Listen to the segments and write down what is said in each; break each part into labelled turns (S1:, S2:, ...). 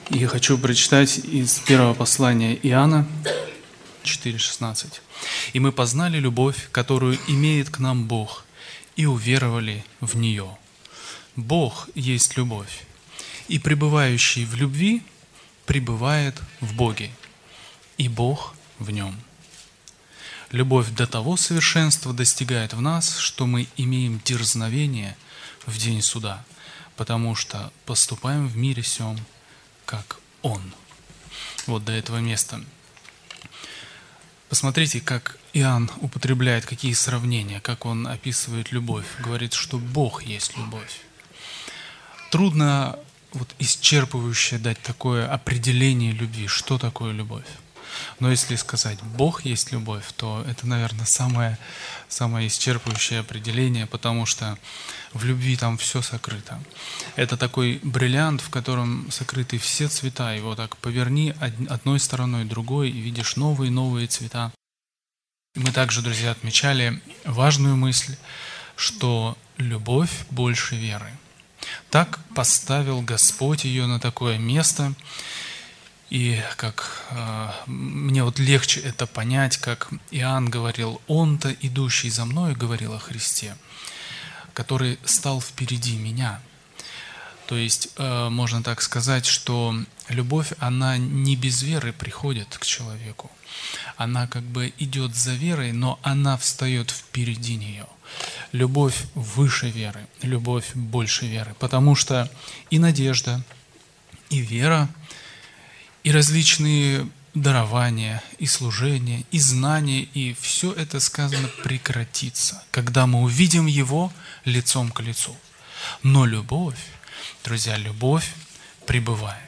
S1: Я хочу прочитать из первого послания Иоанна 4,16. «И мы познали любовь, которую имеет к нам Бог, и уверовали в нее». Бог есть любовь, и пребывающий в любви пребывает в Боге, и Бог в нем. Любовь до того совершенства достигает в нас, что мы имеем дерзновение в день суда, потому что поступаем в мире сем, как Он. Вот до этого места. Посмотрите, как Иоанн употребляет, какие сравнения, как он описывает любовь. Говорит, что Бог есть любовь. Трудно исчерпывающе дать такое определение любви, что такое любовь. Но если сказать «Бог есть любовь», то это, наверное, самое исчерпывающее определение, потому что в любви там все сокрыто. Это такой бриллиант, в котором сокрыты все цвета. Его так поверни одной стороной, другой, и видишь новые и новые цвета. Мы также, друзья, отмечали важную мысль, что любовь больше веры. Так поставил Господь ее на такое место. И как мне легче это понять, как Иоанн говорил, он-то, идущий за мной, говорил о Христе, который стал впереди меня. То есть можно так сказать, что любовь, она не без веры приходит к человеку. Она как бы идет за верой, но она встает впереди нее. Любовь выше веры, любовь больше веры, потому что и надежда, и вера, и различные дарования, и служения, и знания, и все это, сказано, прекратится, когда мы увидим Его лицом к лицу. Но любовь, друзья, любовь пребывает.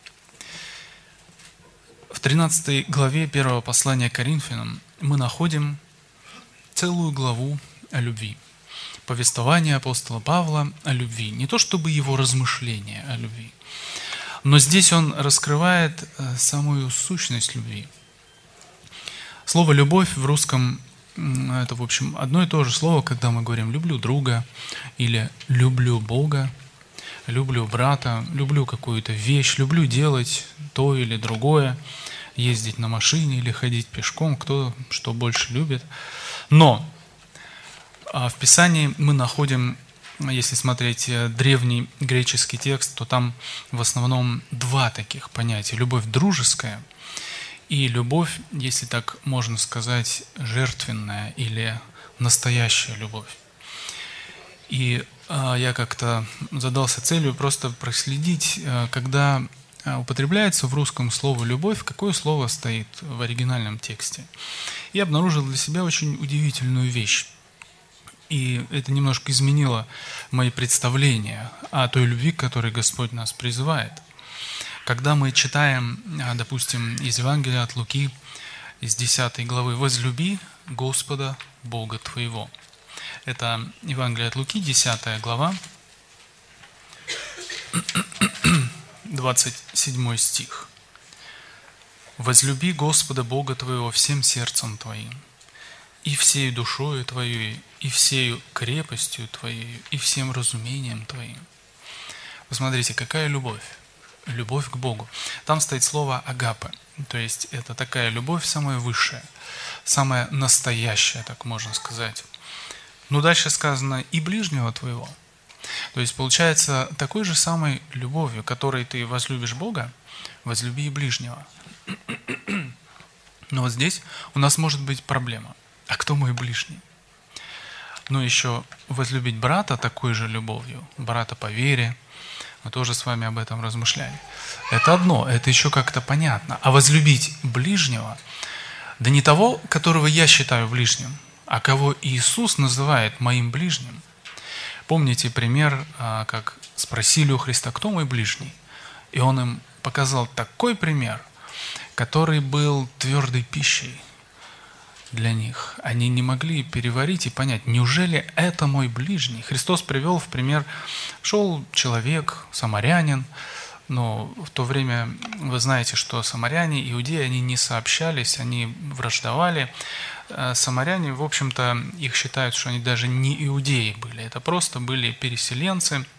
S1: В 13 главе 1 послания к Коринфянам мы находим целую главу о любви. Повествование апостола Павла о любви. Не то чтобы его размышления о любви, но здесь он раскрывает самую сущность любви. Слово «любовь» в русском – это, в общем, одно и то же слово, когда мы говорим «люблю друга» или «люблю Бога», «люблю брата», «люблю какую-то вещь», «люблю делать то или другое», ездить на машине или ходить пешком, кто что больше любит. Но в Писании мы находим, если смотреть древний греческий текст, то там в основном два таких понятия. Любовь дружеская и любовь, если так можно сказать, жертвенная или настоящая любовь. И я как-то задался целью просто проследить, когда употребляется в русском слово «любовь», какое слово стоит в оригинальном тексте. И обнаружил для себя очень удивительную вещь. И это немножко изменило мои представления о той любви, к которой Господь нас призывает. Когда мы читаем, допустим, из Евангелия от Луки, из 10 главы «Возлюби Господа Бога твоего». Это Евангелие от Луки, 10 глава, 27 стих. «Возлюби Господа Бога твоего всем сердцем твоим, и всею душою твоей, и всею крепостью твоей, и всем разумением твоим». Посмотрите, какая любовь. Любовь к Богу. Там стоит слово «агапе», то есть это такая любовь самая высшая, самая настоящая, так можно сказать. Но дальше сказано «и ближнего твоего». То есть получается, такой же самой любовью, которой ты возлюбишь Бога, возлюби и ближнего. Но вот здесь у нас может быть проблема. А кто мой ближний? Ну, еще возлюбить брата такой же любовью, брата по вере, мы тоже с вами об этом размышляли. Это одно, это еще как-то понятно. А возлюбить ближнего, да не того, которого я считаю ближним, а кого Иисус называет моим ближним. Помните пример, как спросили у Христа, кто мой ближний? И Он им показал такой пример, который был твердой пищей для них. Они не могли переварить и понять, неужели это мой ближний? Христос привел в пример, шел человек, самарянин, но в то время вы знаете, что самаряне, иудеи, они не сообщались, они враждовали. Самаряне, в общем-то, их считают, что они даже не иудеи были, это просто были переселенцы,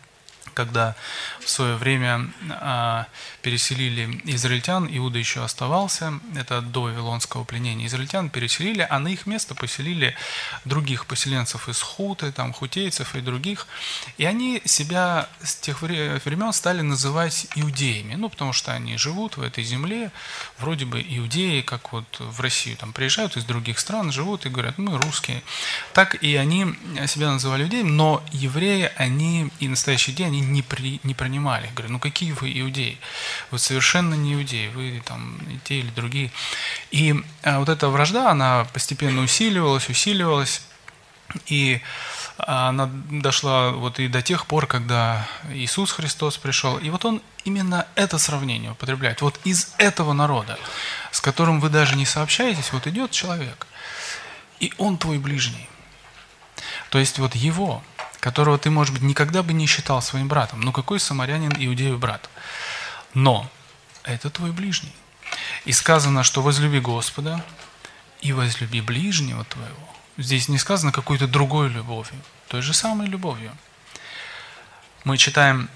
S1: когда в свое время переселили израильтян, Иуда еще оставался, это до Вавилонского пленения, израильтян переселили, а на их место поселили других поселенцев из Хуты, там, хутейцев и других, и они себя с тех времен стали называть иудеями, ну, потому что они живут в этой земле, вроде бы иудеи, как вот в Россию там приезжают из других стран, живут и говорят, мы русские. Так и они себя называли иудеями, но евреи, они и настоящие идеи, они не принимали. Говорят, ну какие вы иудеи? Вы совершенно не иудеи, вы там и те или другие. И вот эта вражда, она постепенно усиливалась, и она дошла вот и до тех пор, когда Иисус Христос пришел. И вот он именно это сравнение употребляет. Вот из этого народа, с которым вы даже не сообщаетесь, вот идет человек, и он твой ближний. То есть вот его, которого ты, может быть, никогда бы не считал своим братом. Ну какой самарянин иудею брат? Но это твой ближний. И сказано, что возлюби Господа и возлюби ближнего твоего. Здесь не сказано какой-то другой любовью, той же самой любовью. Мы читаем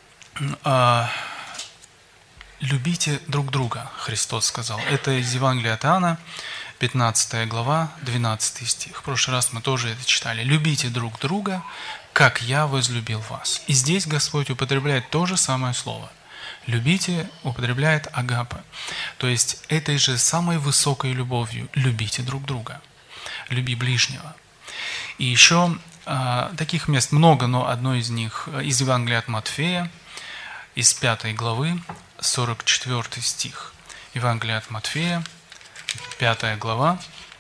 S1: «любите друг друга», Христос сказал. Это из Евангелия от Иоанна, 15 глава, 12 стих. В прошлый раз мы тоже это читали. «Любите друг друга, как я возлюбил вас». И здесь Господь употребляет то же самое слово. «Любите» употребляет агапе. То есть этой же самой высокой любовью любите друг друга. Люби ближнего. И еще таких мест много, но одно из них из Евангелия от Матфея, из 5 главы, 44 стих. Евангелие от Матфея, 5 глава,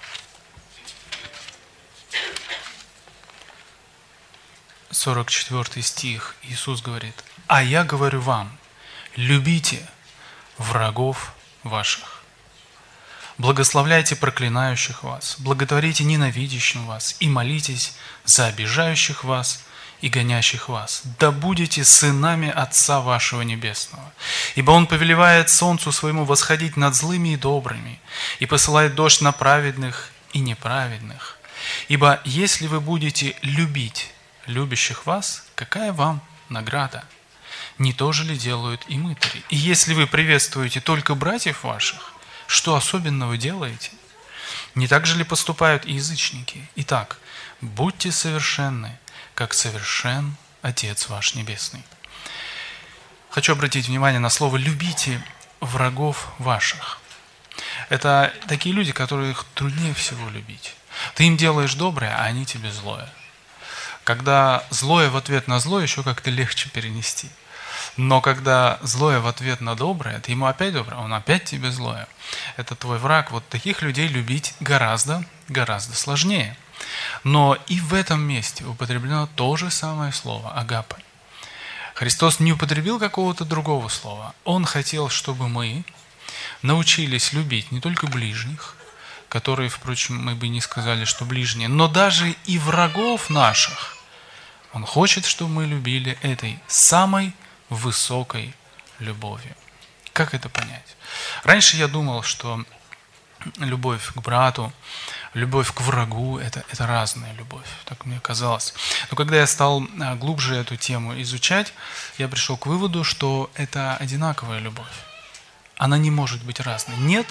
S1: 44 стих. Иисус говорит: «А я говорю вам, любите врагов ваших, благословляйте проклинающих вас, благотворите ненавидящим вас и молитесь за обижающих вас и гонящих вас. Да будете сынами Отца вашего Небесного. Ибо Он повелевает солнцу своему восходить над злыми и добрыми, и посылает дождь на праведных и неправедных. Ибо если вы будете любить любящих вас, какая вам награда? Не то же ли делают и мытари? И если вы приветствуете только братьев ваших, что особенного делаете? Не так же ли поступают и язычники? Итак, будьте совершенны, как совершен Отец ваш Небесный». Хочу обратить внимание на слово «любите врагов ваших». Это такие люди, которых труднее всего любить. Ты им делаешь доброе, а они тебе злое. Когда злое в ответ на злое, еще как-то легче перенести. Но когда злое в ответ на доброе, ты ему опять доброе, он опять тебе злое. Это твой враг. Вот таких людей любить гораздо сложнее. Но и в этом месте употреблено то же самое слово агапе. Христос не употребил какого-то другого слова. Он хотел, чтобы мы научились любить не только ближних, которые, впрочем, мы бы не сказали, что ближние, но даже и врагов наших. Он хочет, чтобы мы любили этой самой высокой любовью. Как это понять? Раньше я думал, что любовь к брату, любовь к врагу – это разная любовь. Так мне казалось. Но когда я стал глубже эту тему изучать, я пришел к выводу, что это одинаковая любовь. Она не может быть разной. Нет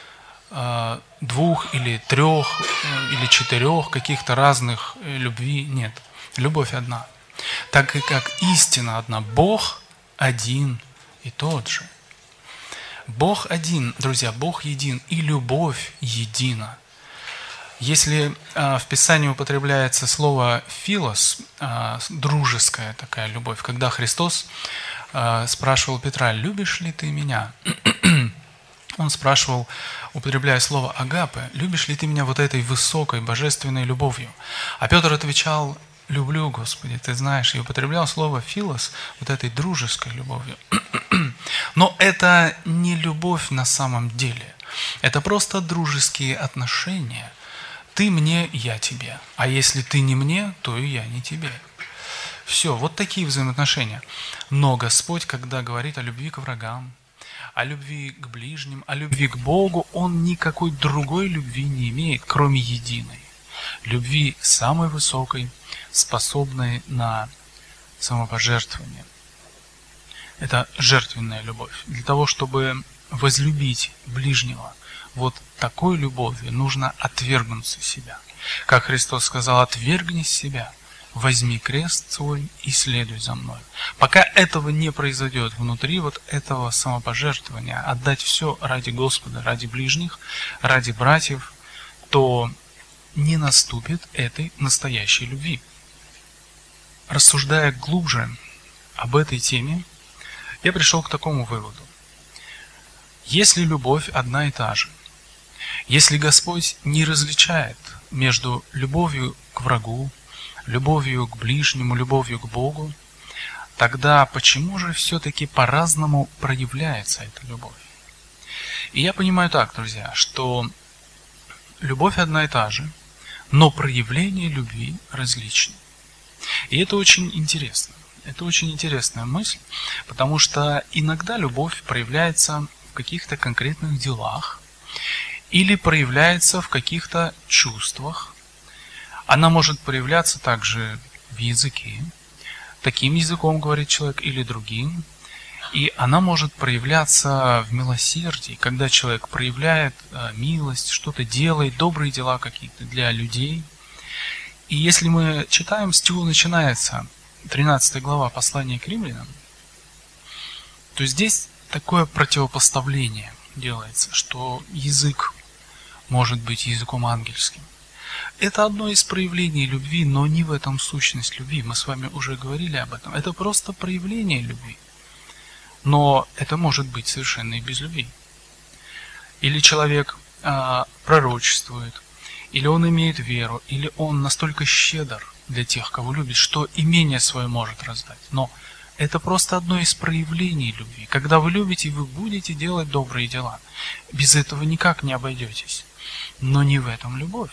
S1: двух или трех или четырех каких-то разных любви. Нет. Любовь одна. Так и как истина одна. Бог один и тот же. Бог один, друзья, Бог един, и любовь едина. Если в Писании употребляется слово «филос», дружеская такая любовь, когда Христос спрашивал Петра: «Любишь ли ты меня?» Он спрашивал, употребляя слово «агапе», «Любишь ли ты меня вот этой высокой, божественной любовью?» А Петр отвечал: «Люблю, Господи, ты знаешь», и употреблял слово «филос», вот этой дружеской любовью. Но это не любовь на самом деле. Это просто дружеские отношения. Ты мне, я тебе. А если ты не мне, то и я не тебе. Все, вот такие взаимоотношения. Но Господь, когда говорит о любви к врагам, о любви к ближним, о любви к Богу, Он никакой другой любви не имеет, кроме единой. Любви самой высокой, способной на самопожертвование. Это жертвенная любовь. Для того, чтобы возлюбить ближнего, вот такой любовью нужно отвергнуться себя. Как Христос сказал: «Отвергнись себя, возьми крест свой и следуй за мной». Пока этого не произойдет внутри вот этого самопожертвования, отдать все ради Господа, ради ближних, ради братьев, то не наступит этой настоящей любви. Рассуждая глубже об этой теме, я пришел к такому выводу. Если любовь одна и та же, если Господь не различает между любовью к врагу, любовью к ближнему, любовью к Богу, тогда почему же все-таки по-разному проявляется эта любовь? И я понимаю так, друзья, что любовь одна и та же, но проявление любви различны. И это очень интересно. Это очень интересная мысль, потому что иногда любовь проявляется в каких-то конкретных делах или проявляется в каких-то чувствах. Она может проявляться также в языке. Таким языком говорит человек или другим. И она может проявляться в милосердии, когда человек проявляет милость, что-то делает, добрые дела какие-то для людей. И если мы читаем, с чего начинается 13 глава послания к римлянам, то здесь такое противопоставление делается, что язык может быть языком ангельским. Это одно из проявлений любви, но не в этом сущность любви. Мы с вами уже говорили об этом. Это просто проявление любви. Но это может быть совершенно и без любви. Или человек пророчествует, или он имеет веру, или он настолько щедр для тех, кого любит, что имение свое может раздать. Но это просто одно из проявлений любви. Когда вы любите, вы будете делать добрые дела. Без этого никак не обойдетесь. Но не в этом любовь.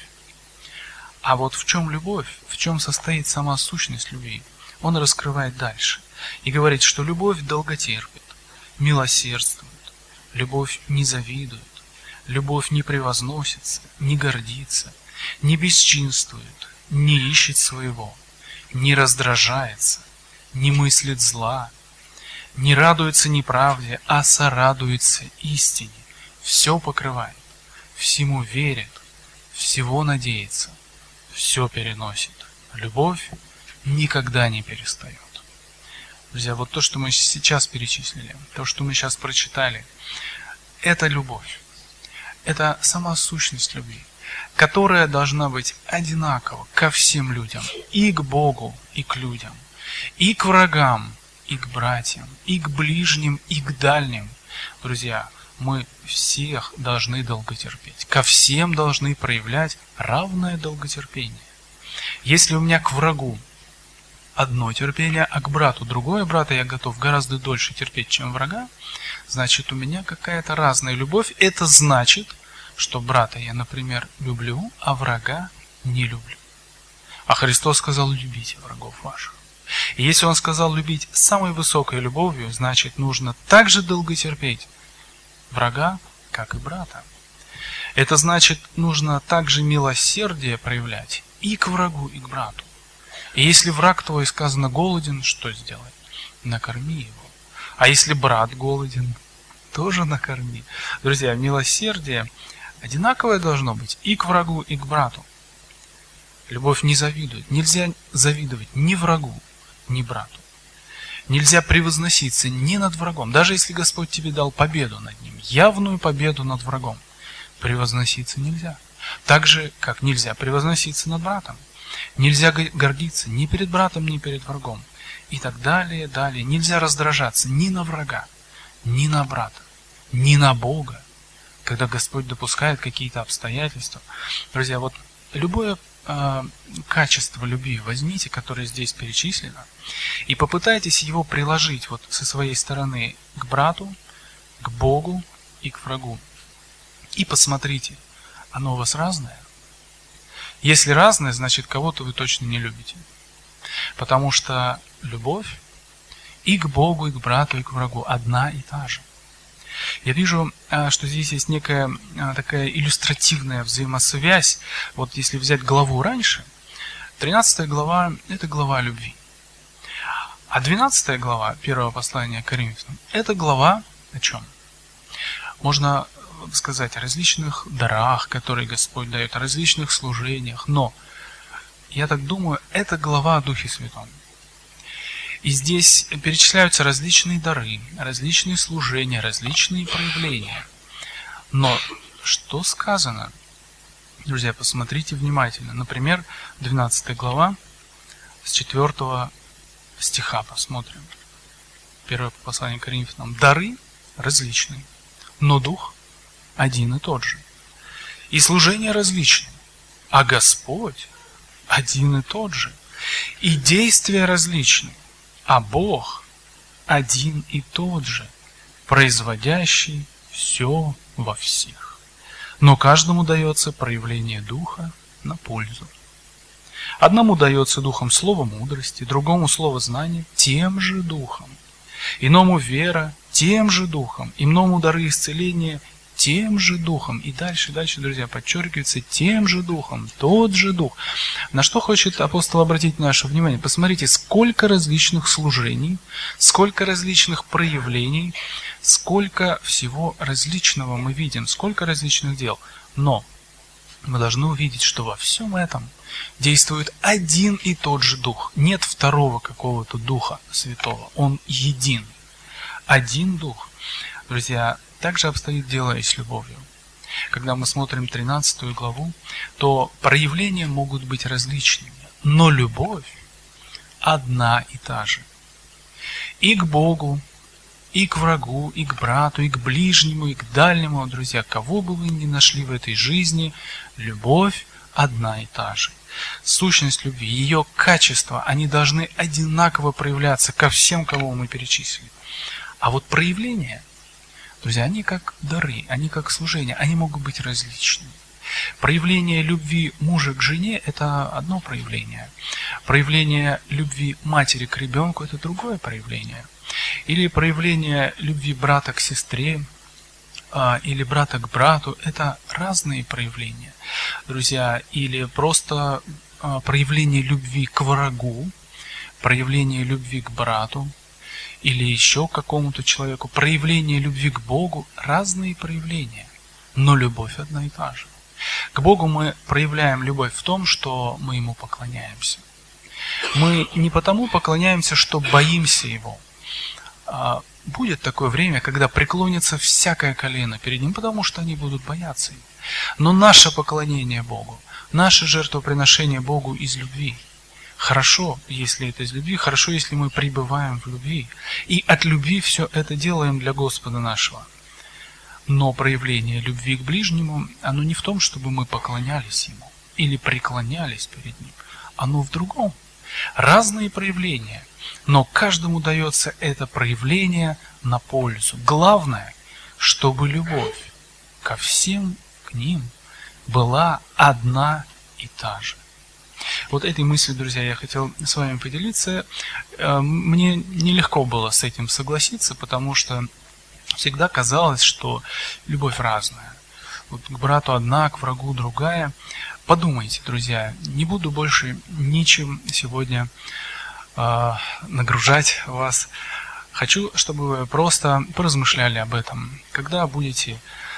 S1: А вот в чем любовь, в чем состоит сама сущность любви, он раскрывает дальше. И говорит, что любовь долготерпит, милосердствует, любовь не завидует, любовь не превозносится, не гордится, не бесчинствует, не ищет своего, не раздражается, не мыслит зла, не радуется неправде, а сорадуется истине, все покрывает, всему верит, всего надеется, все переносит. Любовь никогда не перестает. Друзья, вот то, что мы сейчас перечислили, то, что мы сейчас прочитали, это любовь. Это сама сущность любви, которая должна быть одинакова ко всем людям, и к Богу, и к людям, и к врагам, и к братьям, и к ближним, и к дальним. Друзья, мы всех должны долготерпеть, ко всем должны проявлять равное долготерпение. Если у меня к врагу одно терпение, а к брату другое, брата я готов гораздо дольше терпеть, чем врага, значит, у меня какая-то разная любовь. Это значит, что брата я, например, люблю, а врага не люблю. А Христос сказал: любите врагов ваших. И если Он сказал любить самой высокой любовью, значит, нужно так же долго терпеть врага, как и брата. Это значит, нужно также милосердие проявлять и к врагу, и к брату. И если враг твой, сказано, голоден, что сделать? Накорми его. А если брат голоден, тоже накорми. Друзья, милосердие одинаковое должно быть и к врагу, и к брату. Любовь не завидует. Нельзя завидовать ни врагу, ни брату. Нельзя превозноситься ни над врагом. Даже если Господь тебе дал победу над ним, явную победу над врагом, превозноситься нельзя. Так же, как нельзя превозноситься над братом. Нельзя гордиться ни перед братом, ни перед врагом. И так далее, далее. Нельзя раздражаться ни на врага, ни на брата, ни на Бога, когда Господь допускает какие-то обстоятельства. Друзья, вот любое качество любви возьмите, которое здесь перечислено, и попытайтесь его приложить вот со своей стороны к брату, к Богу и к врагу. И посмотрите, оно у вас разное? Если разное, значит, кого-то вы точно не любите. Потому что любовь и к Богу, и к брату, и к врагу одна и та же. Я вижу, что здесь есть некая такая иллюстративная взаимосвязь. Вот если взять главу раньше, 13 глава – это глава любви. А 12 глава первого послания к Коринфянам – это глава о чем? Можно сказать о различных дарах, которые Господь дает, о различных служениях, но, я так думаю, это глава о Духе Святом. И здесь перечисляются различные дары, различные служения, различные проявления. Но что сказано? Друзья, посмотрите внимательно. Например, 12 глава с 4 стиха посмотрим. Первое послание к Коринфянам. Дары различные, но Дух один и тот же. И служения различные, а Господь один и тот же. И действия различные, а Бог один и тот же, производящий все во всех. Но каждому дается проявление Духа на пользу. Одному дается Духом слово мудрости, другому слово знания, тем же Духом. Иному вера, тем же Духом. Иному дары исцеления, тем же Духом. И дальше, друзья, подчеркивается, тем же Духом, тот же Дух. На что хочет апостол обратить наше внимание? Посмотрите, сколько различных служений, сколько различных проявлений, сколько всего различного мы видим, сколько различных дел. Но мы должны увидеть, что во всем этом действует один и тот же Дух. Нет второго какого-то Духа Святого. Он един. Один Дух. Друзья, также обстоит дело и с любовью. Когда мы смотрим 13 главу, то проявления могут быть различными, но любовь одна и та же. И к Богу, и к врагу, и к брату, и к ближнему, и к дальнему, друзья, кого бы вы ни нашли в этой жизни, любовь одна и та же. Сущность любви, ее качества, они должны одинаково проявляться ко всем, кого мы перечислили. А вот проявления, друзья, они как дары, они как служения, они могут быть различными. Проявление любви мужа к жене – это одно проявление. Проявление любви матери к ребенку – это другое проявление. Или проявление любви брата к сестре, или брата к брату – это разные проявления, друзья. Или просто проявление любви к врагу, проявление любви к брату, или еще к какому-то человеку, проявление любви к Богу – разные проявления, но любовь одна и та же. К Богу мы проявляем любовь в том, что мы Ему поклоняемся. Мы не потому поклоняемся, что боимся Его. Будет такое время, когда преклонится всякое колено перед Ним, потому что они будут бояться Его. Но наше поклонение Богу, наше жертвоприношение Богу из любви. Хорошо, если это из любви, хорошо, если мы пребываем в любви. И от любви все это делаем для Господа нашего. Но проявление любви к ближнему, оно не в том, чтобы мы поклонялись Ему или преклонялись перед Ним. Оно в другом. Разные проявления, но каждому дается это проявление на пользу. Главное, чтобы любовь ко всем к ним была одна и та же. Вот этой мыслью, друзья, я хотел с вами поделиться. Мне нелегко было с этим согласиться, потому что всегда казалось, что любовь разная. Вот к брату одна, к врагу другая. Подумайте, друзья, не буду больше ничем сегодня нагружать вас. Хочу, чтобы вы просто поразмышляли об этом. Когда будете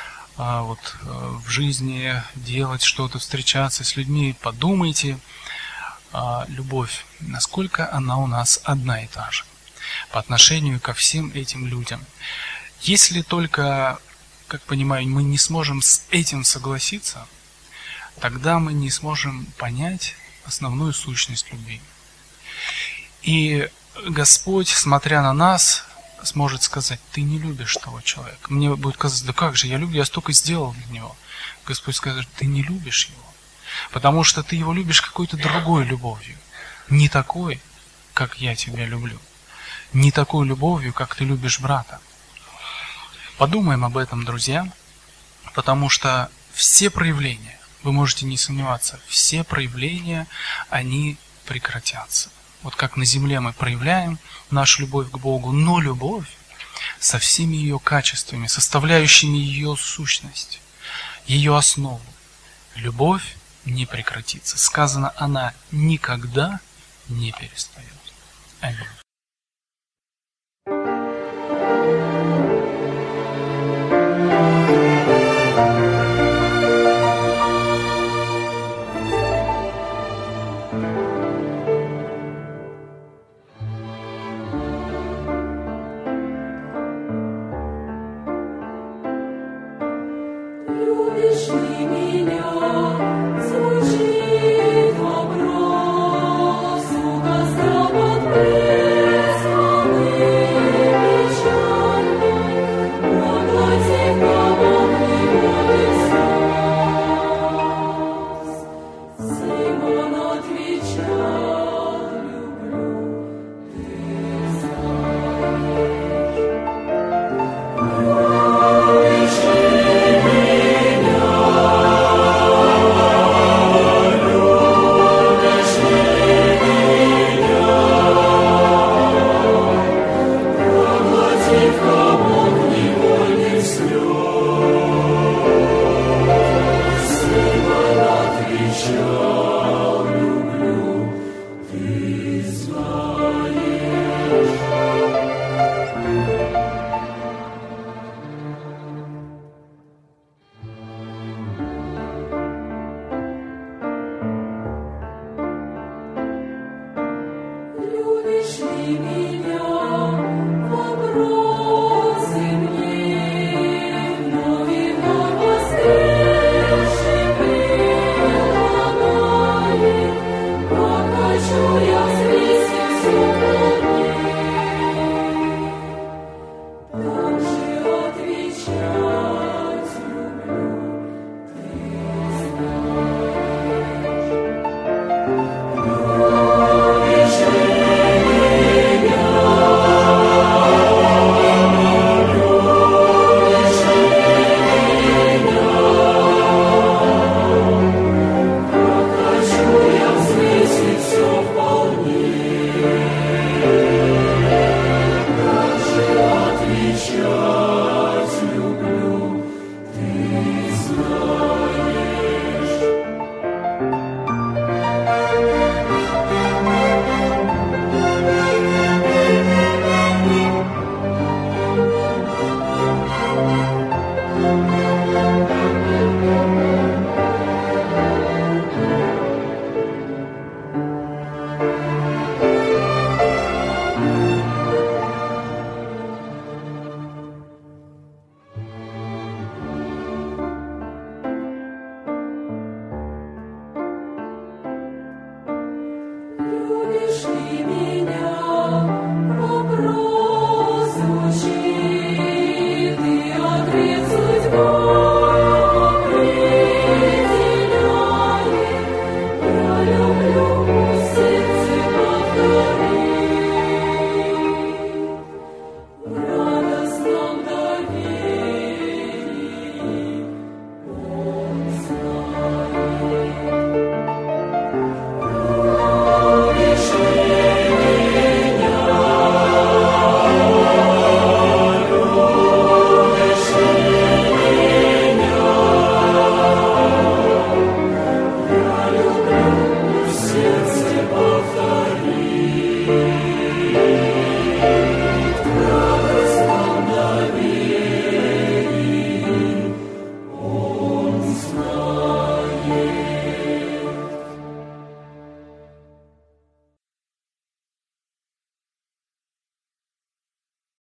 S1: в жизни делать что-то, встречаться с людьми, подумайте, любовь, насколько она у нас одна и та же по отношению ко всем этим людям. Если только, как понимаю, мы не сможем с этим согласиться, тогда мы не сможем понять основную сущность любви. И Господь, смотря на нас, сможет сказать: ты не любишь того человека. Мне будет казаться: да как же, я люблю, я столько сделал для него. Господь скажет: ты не любишь его, потому что ты его любишь какой-то другой любовью, не такой, как я тебя люблю, не такой любовью, как ты любишь брата. Подумаем об этом, друзья, потому что все проявления, вы можете не сомневаться, все проявления, они прекратятся. Вот как на земле мы проявляем нашу любовь к Богу, но любовь со всеми ее качествами, составляющими ее сущность, ее основу, любовь не прекратится. Сказано, она никогда не перестает. Аминь.